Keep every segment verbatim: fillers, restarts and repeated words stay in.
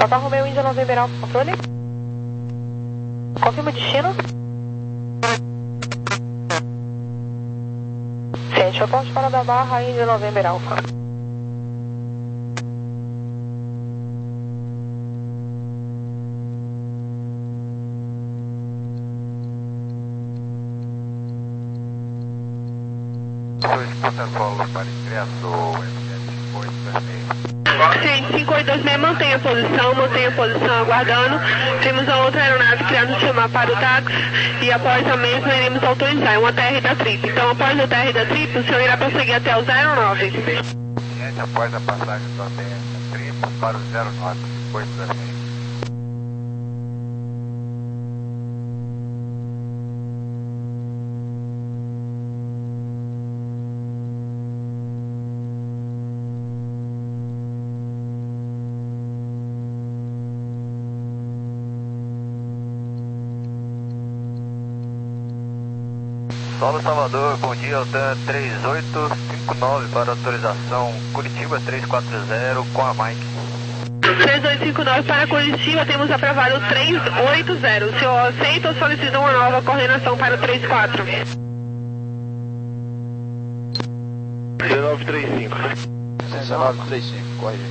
Papa Romeo Índia November Alfa, controle. Confirma o destino. Ciente, aporte para da Barra Índia November Alfa. Para ingresso, Ciente, cinco oito dois seis, mantenha a posição, mantenha a posição aguardando. Temos a outra aeronave criando chamar para o táxi e após a mesma iremos autorizar. É uma T R da Trip. Então após a T R da Trip, o senhor irá prosseguir até o zero nove. Ciente, após a passagem da T R da Trip para o zero nove, cinco oito dois seis. Solo Salvador, bom dia, Altan três oito cinco nove para autorização Curitiba três quatro zero com a Mike. três oito cinco nove para Curitiba, temos aprovado três oito zero. O senhor aceita ou solicita uma nova coordenação para o três quatro? dezenove trinta e cinco. dezenove trinta e cinco, corrige.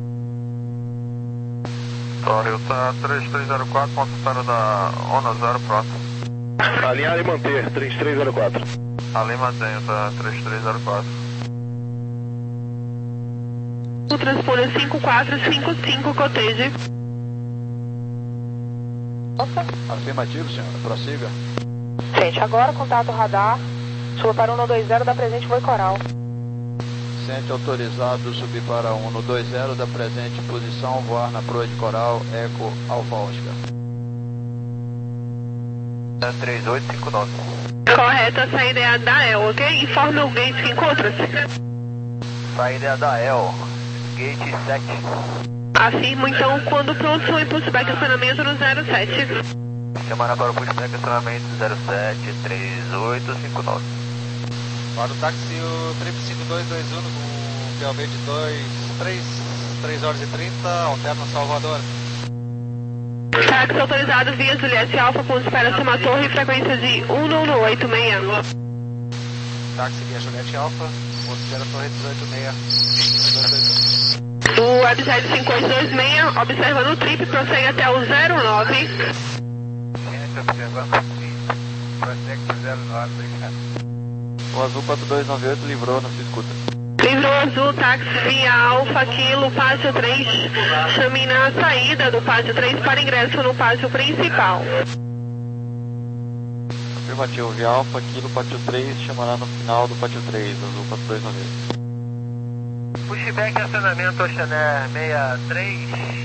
Torre, Altan três três zero quatro, ponto para da ONA zero próximo. Alinhar e manter, três três zero quatro. Ali mantenho, tá? três três zero quatro. O transponder cinco quatro cinco cinco, coteje. Afirmativo, senhora. Prossiga. Gente, agora contato radar. Suba para um dois zero da presente Voi Coral. Ciente, autorizado subir para um dois zero da presente posição, voar na proa de Coral, Eco Alfa Oscar. três oito cinco nove. Correta, a saída é a da E L, ok? Informe o gate que encontra-se. Saída é a da E L, gate sete. Afirmo, então, quando pronto, o impulso back acionamento no zero sete. Chamando para o pushback acionamento zero sete três oito cinco nove. Para o táxi, o Trip cinco dois dois um com P O V de dois, três, três horas e trinta, alterna Salvador. Táxi autorizado via Juliette Alfa, com espera Suma Torre, frequência de um nove oito seis. Táxi via Juliette Alfa, com espera Torre dezoito seis. O Webjet cinco oito dois seis, observando o Trip, prossegue até o zero nove. Gente, observando o Trip, prossegue para o zero nove, obrigado. O Azul quatro dois nove oito livrou, não se escuta. Livrou Azul, táxi via Alfa, Kilo, Pátio três, chame na saída do Pátio três para ingresso no pátio principal. Afirmativo, via Alfa, Kilo, Pátio três, chamará no final do Pátio três, Azul quatro dois nove oito. Pushback acionamento Oceanair sessenta e três.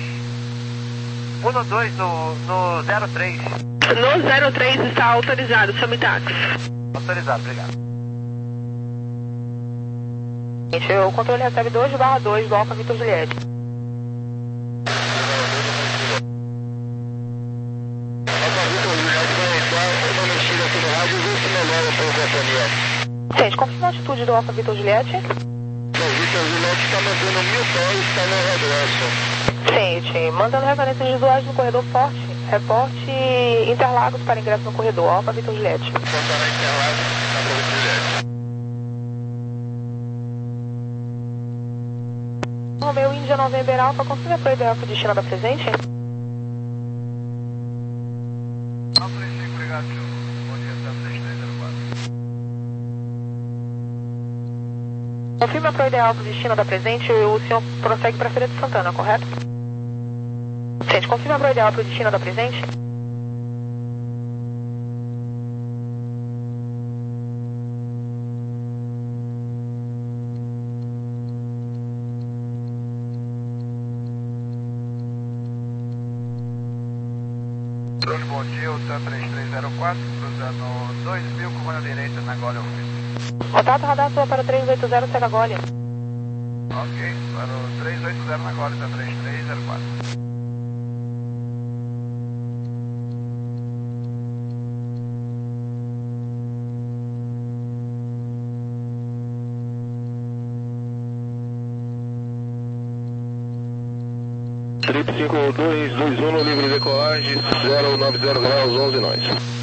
um dois no, no zero três. No zero três está autorizado, chame táxi. Autorizado, obrigado. Gente, o controle recebe dois barra dois do Alfa Vitor Juliette. Gente, confirma a atitude do Alfa Vitor Juliette. O Vitor Juliette está mantendo mil pés, está no regresso. Gente, mandando referência de usuários no corredor forte. Reporte Interlagos para ingresso no corredor, Alfa Vitor Juliette. Contará Interlagos, está para Vitor Juliette. Romeo Índia November Alfa, confirma para o ideal para o destino da presente. Obrigado, senhor. Bom dia, três três zero quatro. Confirma para o ideal para o destino da presente, o senhor prossegue para a Feira de Santana, correto? Gente, confirma para o ideal para o destino da presente. Bom dia, o TAM três três zero quatro, cruzando dois mil com a direita na Gólea. Contato radar sua para três oito zero, segue a Gólea. Ok, para o três oito zero na Gólea, TAM três três zero quatro. Trip cinco dois dois um, livre decolagem, zero nove zero graus, onze nós.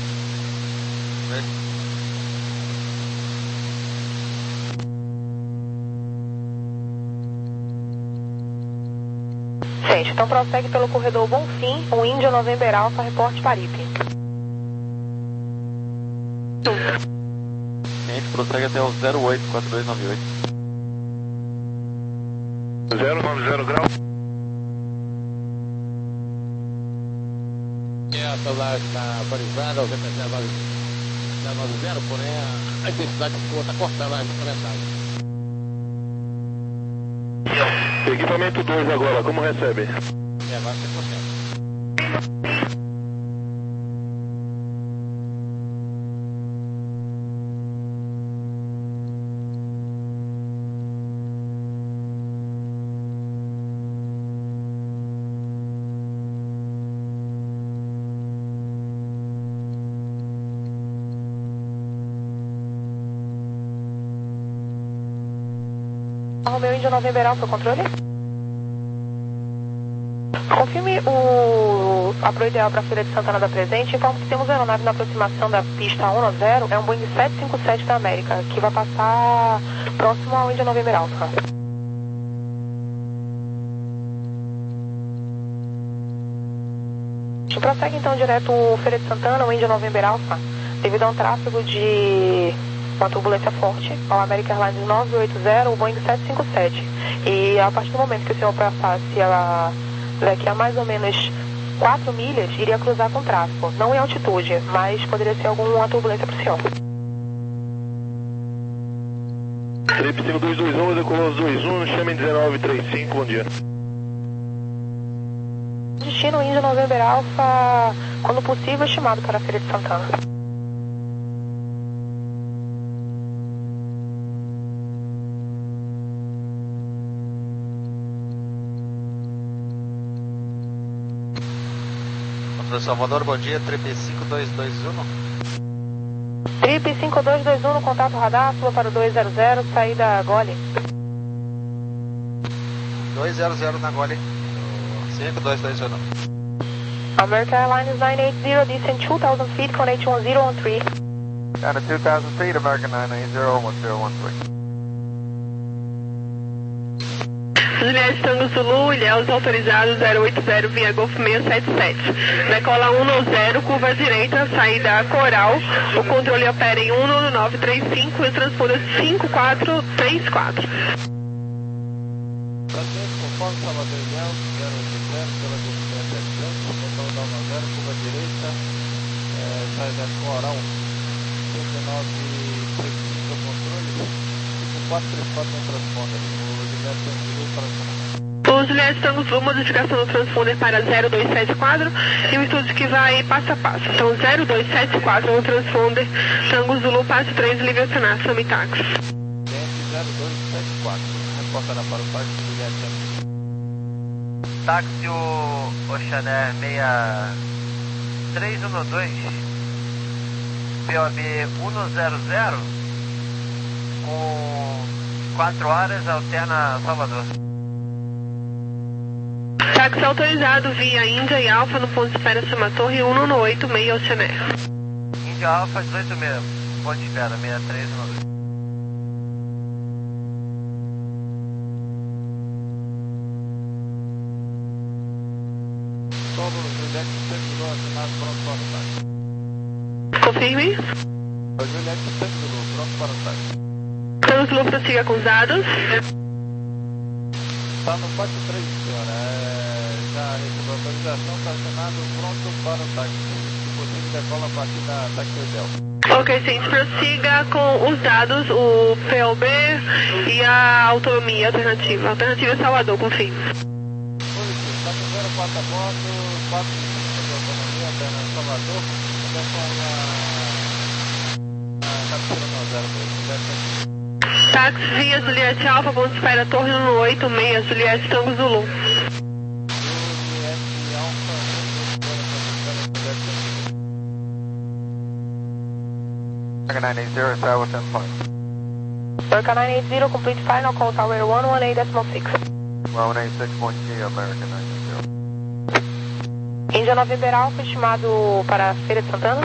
Gente, então prossegue pelo corredor Bonfim, o Índia November Alpha, reporte Paripe. Gente, prossegue até o zero oito quatro dois nove oito. zero nove zero graus. A celular está atualizada, o V P C está noventa, porém a intensidade está cortando a mensagem. Equipamento dois agora, como recebe? É, agora cem por cento. Romeu Índia November Alpha, controle? Confirme o apoio ideal para a Feira de Santana da Presente. Informo que temos uma aeronave na aproximação da pista cento e zero, é um Boeing sete cinco sete da América, que vai passar próximo ao Índia November Alpha. Prossegue então direto o Feira de Santana, o Índia November Alpha, devido a um tráfego de uma turbulência forte ao American Airlines nove oito zero, o Boeing sete cinco sete. E a partir do momento que o senhor passasse a, daqui a mais ou menos quatro milhas, iria cruzar com tráfego. Não em altitude, mas poderia ser alguma turbulência para o senhor. Trip cinco dois dois um, decolou dois um, chame dezenove trinta e cinco, bom dia. Destino Índia November Alpha, quando possível, estimado para a Feira de Santana. Salvador, bom dia, Trip cinco dois dois um. Trip cinco dois dois um, contato radar, suba para o dois zero zero, saída Gole. dois zero zero na Gole, cinco dois dois um. American Airlines nine eight zero, descend two thousand feet, connect one zero one three. Down to two thousand feet, American nine eight zero, one zero one three. Juliette Tango Zulu, Ilhéus autorizado zero oito zero via Golf seiscentos e setenta e sete. Decola um zero, curva direita, saída Coral. O controle opera em um nove três cinco e transponder cinco quatro três quatro. Presente, conforme Salvador Ilhéus, zero oito zero, pela Golf seiscentos e setenta e sete, controle da um zero, curva direita, é, saída Coral. dezenove três cinco, controle, cinco quatro três quatro no transponder. O Juliette Tango Zulu, modificação do transponder para zero dois sete quatro e o estúdio que vai passo a passo. Então zero dois sete quatro no transponder, Tango Zulu, passo três, livre acionar, Sami Taxi. zero dois sete quatro, reportará para o parque do Juliette Tango. Táxi o Oxané seis três um dois, P O B um zero zero, com quatro horas, alterna Salvador. Táxi autorizado via Índia e Alfa no ponto de espera Suma Torre um um oito seis Oceané. Índia Alfa dezoito seis, ponto de espera seis três um dois. Solo Juliette Tango assinado pronto para o táxi. Confirme. O Juliette Tango pronto para o táxi. Tango Zulu, prossiga com os dados. Está no quatro três, senhora. É, já recebeu a autorização, está assinado, pronto para o táxi. Se possível, decola a partir da táxi hotel. Ok, gente, prossiga com os dados, o P O B e a autonomia alternativa. Alternativa Salvador, confirme. Polícia, está com zero quatro a bordo, quatro de autonomia, alternativa Salvador, direção a cabeceira no zero dois. Táxi via Juliette Alfa, ponto de espera Torre um oito seis, Juliette Tango Zulu. nine eight zero, Tower ten point. American nine eight zero, complete final, call tower one one eight decimal six. one eight six, bom dia, American nine eight zero. Índia November Alpha, estimado para Feira de Santana.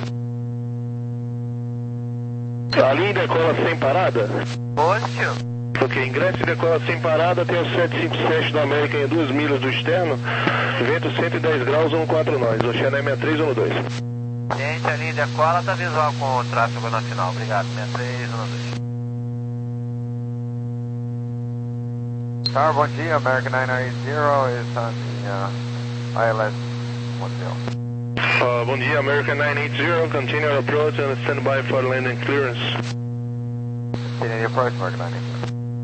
A linha decola sem parada? Positivo. Ok, ingresso e decola sem parada, tem o sete cinco sete da América em duas milhas do externo, vento cento e dez graus, um quatro nós, Oceané sessenta e três um dois. Gente, a linha decola tá visual com o tráfego nacional, obrigado, sessenta e três um dois. Tower, bom dia, American nine eight zero is on the uh, I L S one zero. Uh, bom dia, American nine eight zero, continue our approach and stand by for landing clearance. Continue your approach, American nine eight zero.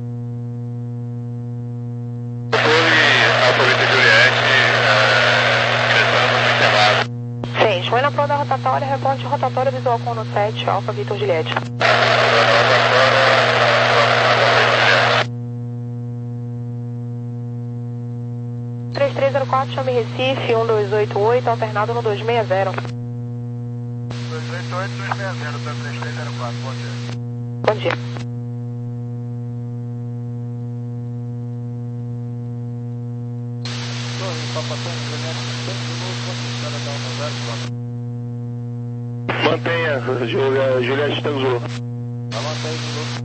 seis, foi na prova da rotatória, reporte rotatória visual com no sete, Alfa Vitor Juliette. três três zero quatro, chame Recife, um dois oito oito, alternado no dois seis zero. dois oito oito, dois seis zero, três três zero quatro, bom dia. Bom dia. Torre, Papa Tom, Juliette, Tango Novo, conquistada da Alfa zero, Mantenha, Julia, Juliette Tango Zulu. tá mantém de novo.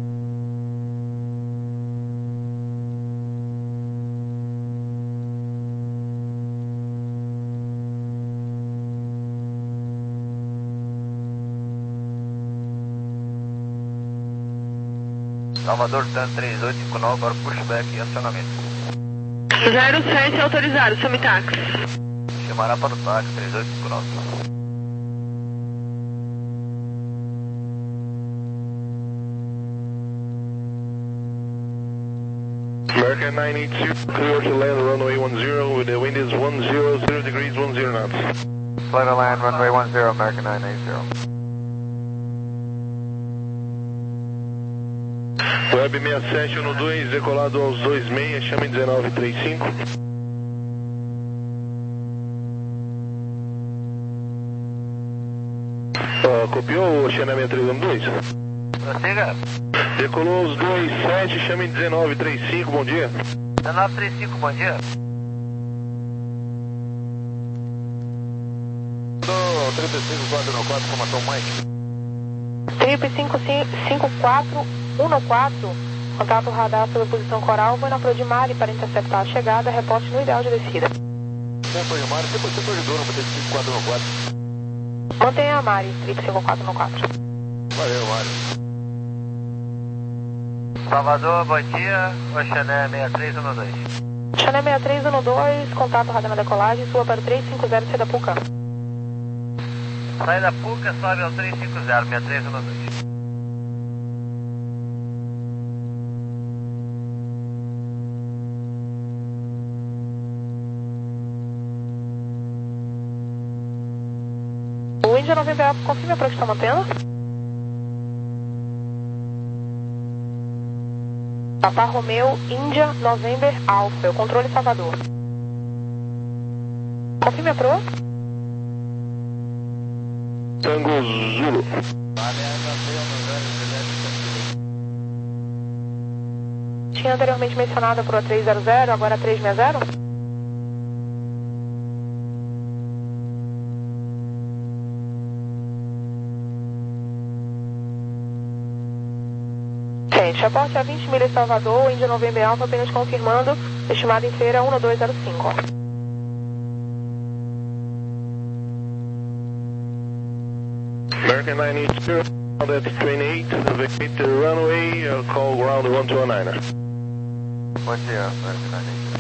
Salvador Tan três oito cinco nove, agora pushback e acionamento. zero sete autorizado, chame táxi. Chamará para o táxi três oito cinco nove. American nine eight zero, clear to land runway one zero, with the wind is one zero zero degrees, one zero knots. Clear to land runway one zero, American nine eight zero. Web sessenta e sete um dois, decolado aos dois seis, chame dezenove trinta e cinco. Uh, copiou o Oceané sessenta e três um dois? Prossiga. Decolou aos dois sete, chame dezenove trinta e cinco, bom dia. dezenove trinta e cinco, bom dia. trinta e cinco quatro um quatro, formação Mike. Trip cinco cinco quatro um quatro, contato radar sobre posição coral, vai na Prodimari para interceptar a chegada, reporte no ideal de descida. Tempo de Mari, tempo de Dona, para cinco quatro um quatro. Mantenha a Mari, Trip cinco quatro um quatro. Valeu, Mário. Salvador, bom dia, Oceané sessenta e três um dois. Oceané sessenta e três um dois, contato radar na decolagem, suba para o três cinco zero, C da Puca. Sai da Puca, sobe ao três cinco zero, sessenta e três um dois. O Índia November Alpha, confirme a para que está mantendo. Papa Romeo, Índia November Alpha, o controle Salvador. Confirme a proa. Tango Zulu. Tinha anteriormente mencionado a proa três zero zero, agora três seis zero. Reporte a vinte milhas Salvador, Índia November Alpha, apenas confirmando, estimado em feira um dois zero cinco. American nine eight zero, that's twenty-eight, vacate the runway, uh, call ground one two nine. Bom dia, American nine eight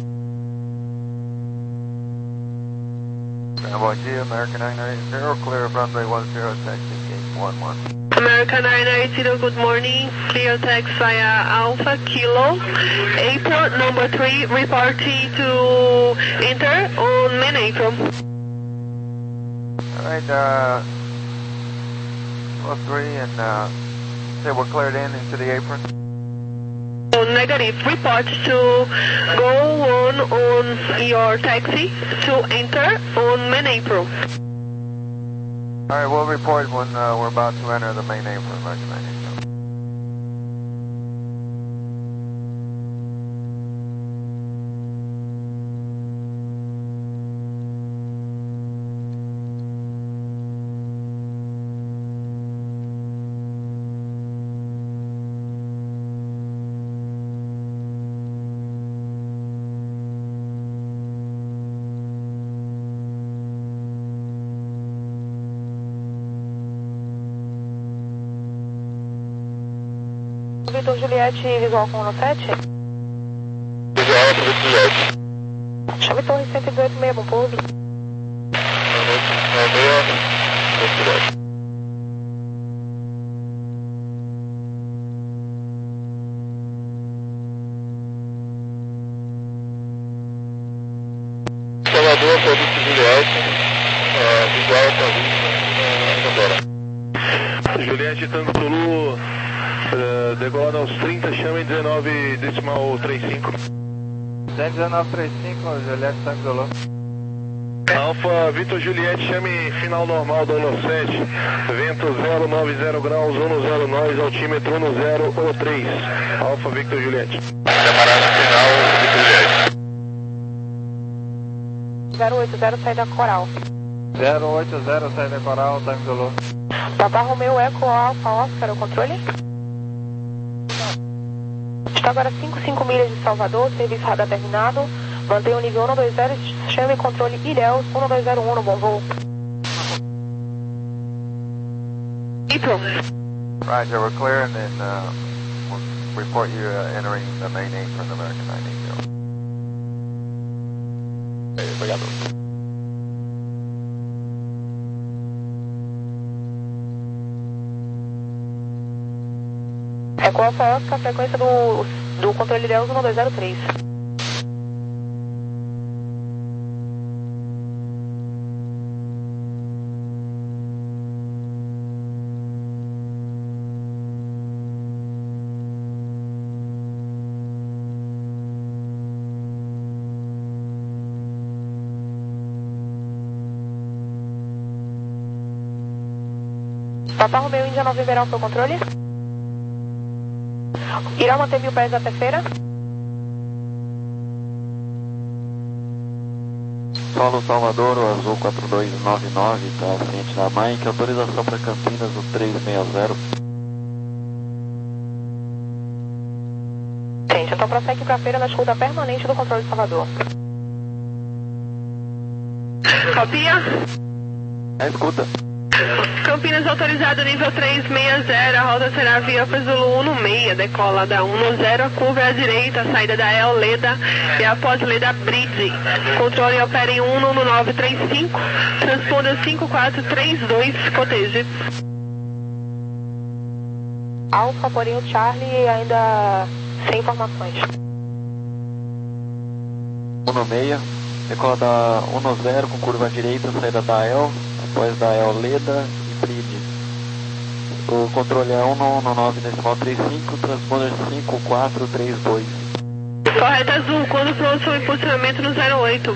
zero. Bom dia, American nine eight zero, clear of runway one zero, taxi gate one one. American nine eight zero, good morning. Clear taxi via Alpha Kilo. April number three, reporting to enter on main April. Alright, uh, plus three and, uh, say we're cleared in into the apron. Oh, negative. Report to go on on your taxi to enter on main April. Alright, we'll report when uh, we're about to enter the main apron, American nine eight zero. Vitor Juliette, visual com um sete. Visual Alfa Vitor Juliette. Chame Torre cento e dezoito, meia, bom pouso. meia, velocidade. Salvador, Alfa Vitor Juliette, visual Alfa Vitor, Juliette Tango Zulu, uh, decolado aos trinta, chame dezenove decimal trinta e cinco. cento e dezenove trinta e cinco, Juliette Tango Zulu. Alfa Vitor Juliette, chame final normal do Holo sete, vento zero nove zero graus, um zero nós, altímetro um zero três, Alfa Victor Juliette. Preparado final, Vitor Juliette. zero oito zero, saída Coral. zero oito zero, saída Coral, Tango Zulu. Papa Romeo Eco Alfa Oscar, o controle? Está agora cinco vírgula cinco milhas de Salvador, serviço radar terminado. Mantenha o nível um dois zero, chame controle Ilhéus um dois zero um no bom voo. April. Roger, we're clear, and then uh, we'll report you uh, entering the main name from the American nine eighty. Obrigado. Eco Alfa Oscar, frequência do, do controle Ilhéus um dois zero três. Papa Romeo Índia November Alfa, o controle? Irá manter mil pés até feira? Solo Salvador, o Azul quatro dois nove nove, está à frente da Mike, autorização para Campinas, o três seis zero. Gente, então prossegue para a feira na escuta permanente do controle de Salvador. Copia. É, escuta. Campinas autorizado nível três seis zero, a rota será via Zulu um no seis, decola da um no zero, curva à direita, saída da El Leda e após Leda Bridge. Controle opera em um no nove três cinco, transponda cinco quatro três dois, cotege. Alfa, porém o Charlie ainda sem informações. um no seis, decola da um no zero com curva à direita, saída da El, após da El Leda e Bridge. O controle é um no nove decimal trinta e cinco, transponder cinco quatro três dois. Correto azul, quando pronto seu impulsionamento no zero oito.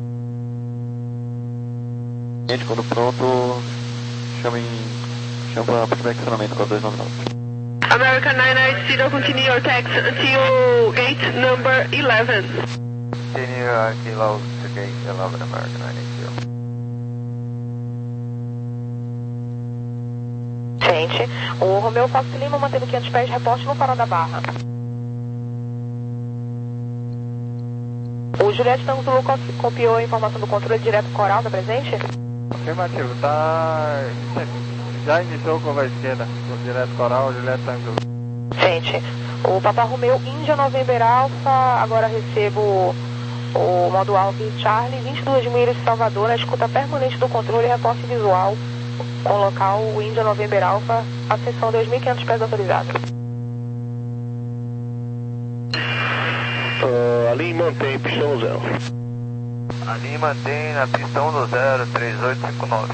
Gente, quando pronto, chama em... chama para aperfeiçoamento com a dois nove nove. American nine eighty, continue your taxi until gate number eleven. Continue uh, kilo to gate eleven, American nine eighty. Gente, o Romeu Fausto Lima mantendo quinhentos pés, reporte no farol da Barra. O Juliette Tango Zulu copiou a informação do controle direto Coral, da presente? Afirmativo, tá... já iniciou com a esquerda, o direto Coral, Juliette Tango Zulu. Gente, o Papa Romeu Índia November Alpha, agora recebo o modo Alfa e Charlie, vinte e duas milhas de Salvador, na escuta permanente do controle e reporte visual com local Índia November Alpha, acessão dois mil e quinhentos pés autorizado. Uh, ali mantém pistão zero. Ali mantém na pistão do zero três oito cinco nove.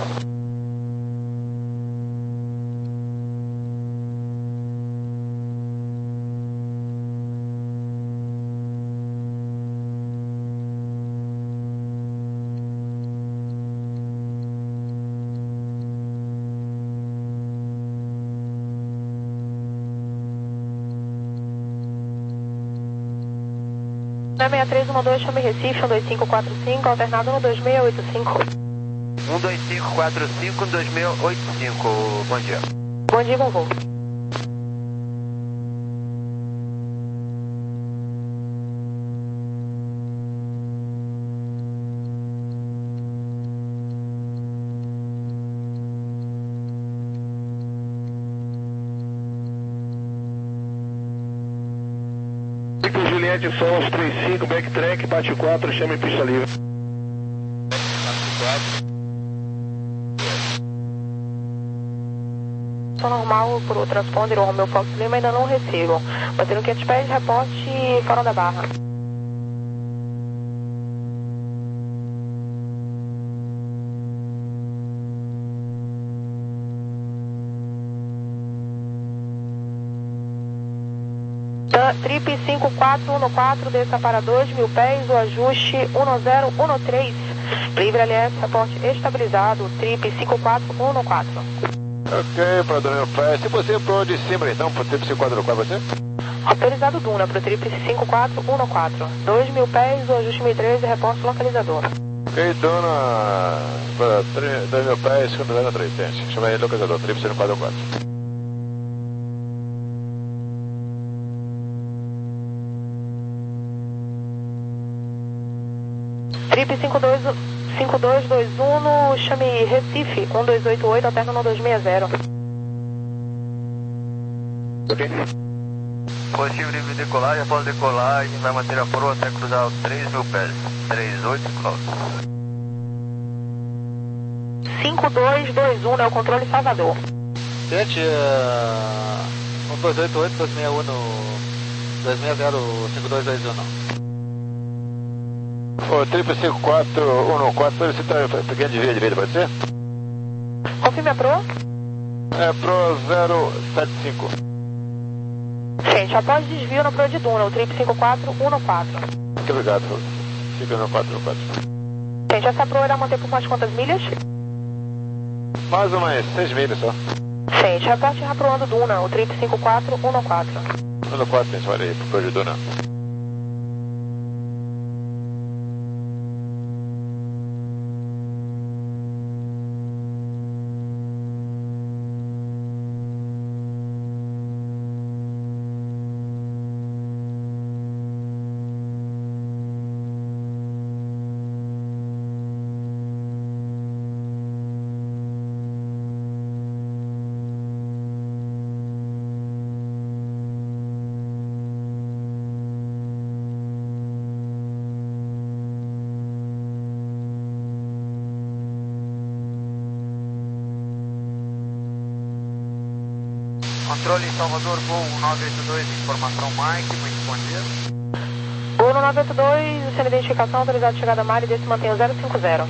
seis três um dois, chame Recife, um dois cinco quatro cinco, alternado no dois seis oito cinco. um dois cinco quatro cinco, dois seis oito cinco, bom dia. Bom dia, bom voo. Juliette, Solos trinta e cinco, backtrack, bate quatro, chame pista livre. Normal por o transponder ou o meu Fox Lima ainda não recebo. Batendo quinhentos pés, reporte fora da barra. Trip cinco quatro um quatro, desça para dois mil pés, o ajuste um zero um três. Livre L S, reporte estabilizado, Trip cinco quatro um quatro. Ok, para dois mil pés. Se você for de cima então, para o Trip cinco quatro um quatro, você? Autorizado Duna para o Trip cinco quatro um quatro. dois mil pés, o ajuste mil e treze, reporte localizador. Ok, Duna para dois mil pés, segundo zero três, gente. Chama aí localizador, Trip cinco quatro um quatro. Trip cinco dois dois um, chame Recife, um dois oito oito, alterna no dois seis zero. Ok. Positivo livre de decolagem, após decolagem, vai manter a proa até cruzar os três mil pés. três oito quilômetros. cinco dois dois um, é o controle Salvador. Gente, uh, um dois oito oito, dois seis um, dois seis zero, cinco dois dois um. O Trip cinco quatro um quatro, você está pequeno de via direita, pode ser? Confirme a proa. É Pro zero sete cinco. Gente, após desvio na proa de Duna, o Trip cinco quatro um quatro. Muito obrigado, cinco um quatro um quatro. Gente, essa proa irá manter por mais quantas milhas? Mais umas seis milhas só. Gente, reporte raproando Duna, o Trip cinco quatro um quatro. um quatro, gente, olha aí, pro de Duna. Controle Salvador, Gol nove oito dois, informação Mike, muito bom dia. Gol no nove oito dois, sem identificação, autorizado de chegada a Mari, desse mantém o zero cinco zero.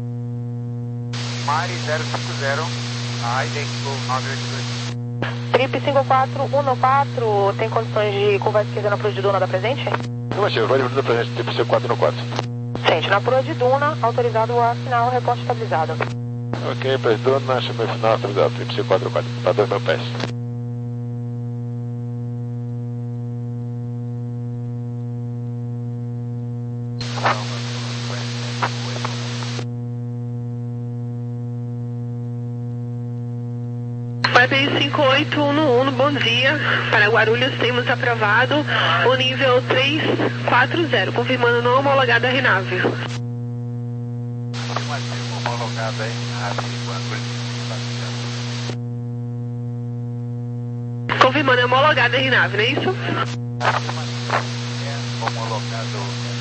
Mari zero cinco zero, a idêntico nove oito dois. Trip cinco quatro um quatro, tem condições de curva esquerda na proa de Duna da presente? Negativo, vai de presente, Trip cinco quatro um quatro. Gente, na proa de Duna, autorizado a assinar o reporte estabilizado. Ok, para Duna, chama final autorizado, Trip cinco quatro um quatro, para dois mil pés. Batei cinco oito um um, bom dia. Para Guarulhos temos aprovado o nível três quatro zero, confirmando não homologado a RNAV. Homologado aí, confirmando é homologado a RNAV, não é isso? É homologado,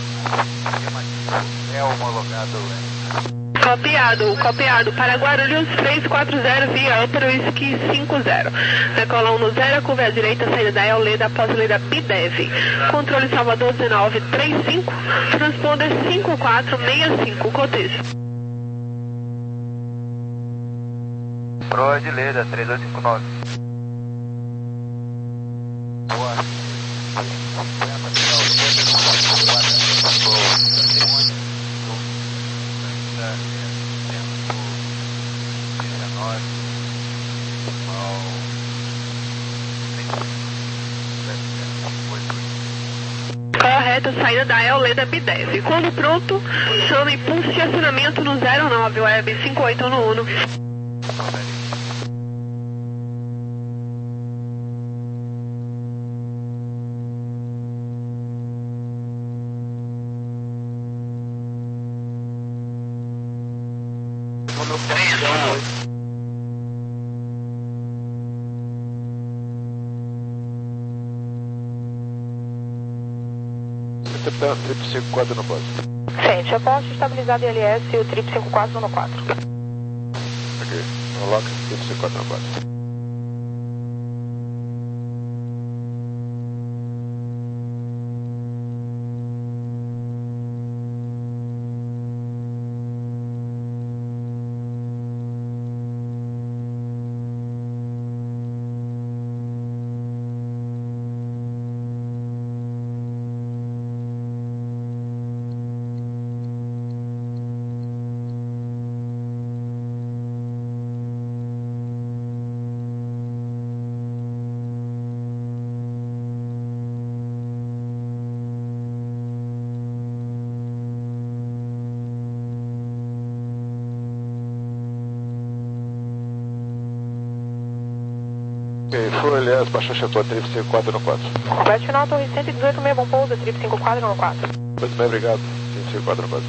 é homologado, é. Copiado, copiado. Para Guarulhos três quatro zero, via Upper Whisky cinco zero. Decola um no zero, curva à direita, saída da Eoleda, após Leda Bidev. Controle Salvador dezenove trinta e cinco, transponder cinco quatro seis cinco, cotejo. Proa de Leda, três oito cinco nove. Boa. Correto, saída da Eoleda Bidev. Quando pronto, chame pulso de acionamento no zero nove, web cinco oito um um. Repita, trip cinco quatro no quatro. Sente, aposte estabilizado em L S e o trip cinco quatro no quatro. Ok, coloca trip cinco quatro no quatro. Ok, foi, aliás, baixou chegou, trip cinco quatro no quatro. Complete final, torre cento e dezoito, meia, bom pouso, trip cinco quatro no quatro. Muito bem, obrigado. trip cinco quatro no quatro.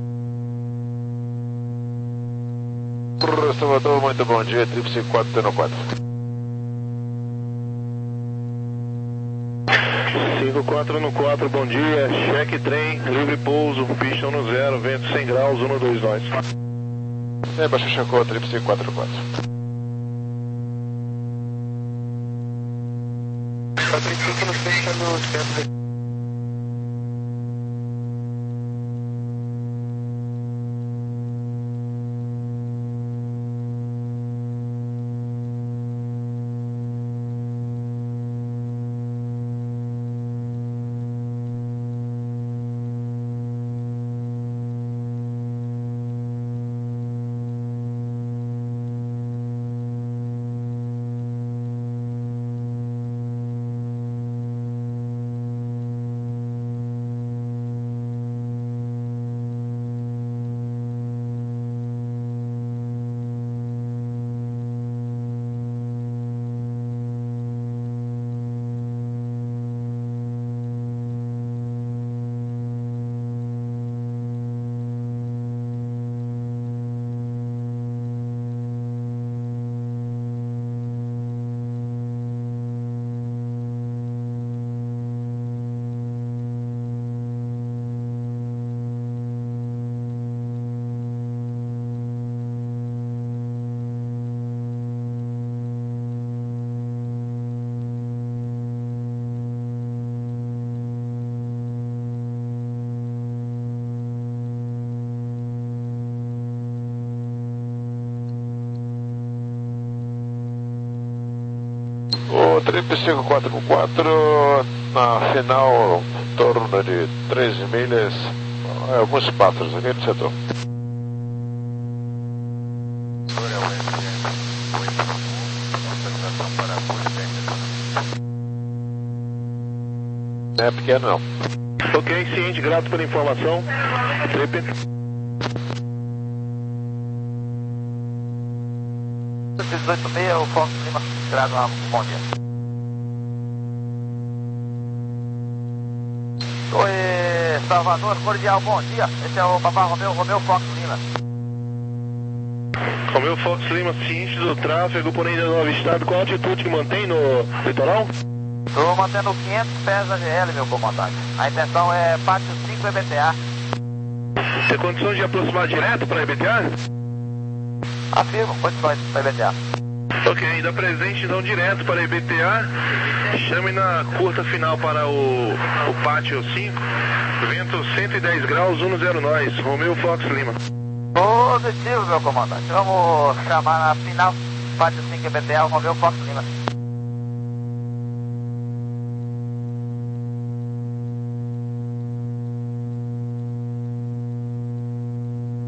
Por Salvador, muito bom dia, trip cinco quatro no quatro. cinco quatro no quatro, bom dia, cheque trem, livre pouso, pista no zero, vento cem graus, um dois nós. É, baixou chegou, trip cinco quatro no quatro. quatricentos no fecha no centro. O trip cinco quatro no quatro, na final, em torno de treze milhas, é, alguns pássaros aqui no setor. Não é pequeno não. Ok, ciente, grato pela informação. Trip. dezoito meia, o Fox Lima, grado uma bom dia. Oi, Salvador, cordial, bom dia. Esse é o Papá Romeu, Romeu Fox Lima. Romeu Fox Lima, ciente do tráfego, porém ainda não avistado. Qual a altitude que mantém no litoral? Estou mantendo quinhentos pés A G L, meu comandante. A intenção é pátio cinco E B T A. Tem condições de aproximar direto para E B T A? Afirmo, condições para E B T A. Ok, dá presente então direto para a E B T A. Chame na curta final para o, o pátio cinco. Vento cento e dez graus, um zero nós. Romeu Fox Lima. Positivo, meu comandante. Vamos chamar na final, pátio cinco E B T A, Romeu Fox Lima.